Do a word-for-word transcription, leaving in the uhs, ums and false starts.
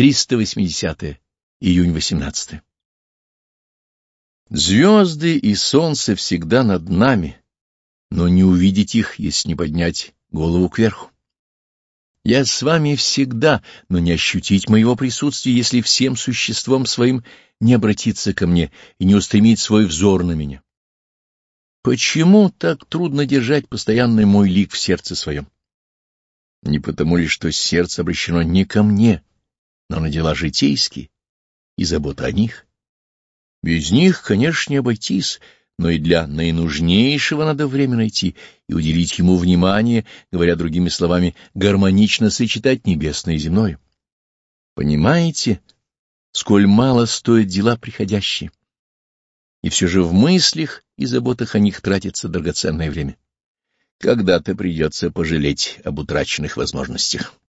триста восьмидесятое. Июнь восемнадцатое. Звезды и солнце всегда над нами, но не увидеть их, если не поднять голову кверху. Я с вами всегда, но не ощутить моего присутствия, если всем существом своим не обратиться ко мне и не устремить свой взор на меня. Почему так трудно держать постоянный мой лик в сердце своем? Не потому ли, что сердце обращено не ко мне, но на дела житейские и забота о них? Без них, конечно, не обойтись, но и для наинужнейшего надо время найти и уделить ему внимание, говоря другими словами, гармонично сочетать небесное и земное. Понимаете, сколь мало стоят дела приходящие? И все же в мыслях и заботах о них тратится драгоценное время. Когда-то придется пожалеть об утраченных возможностях.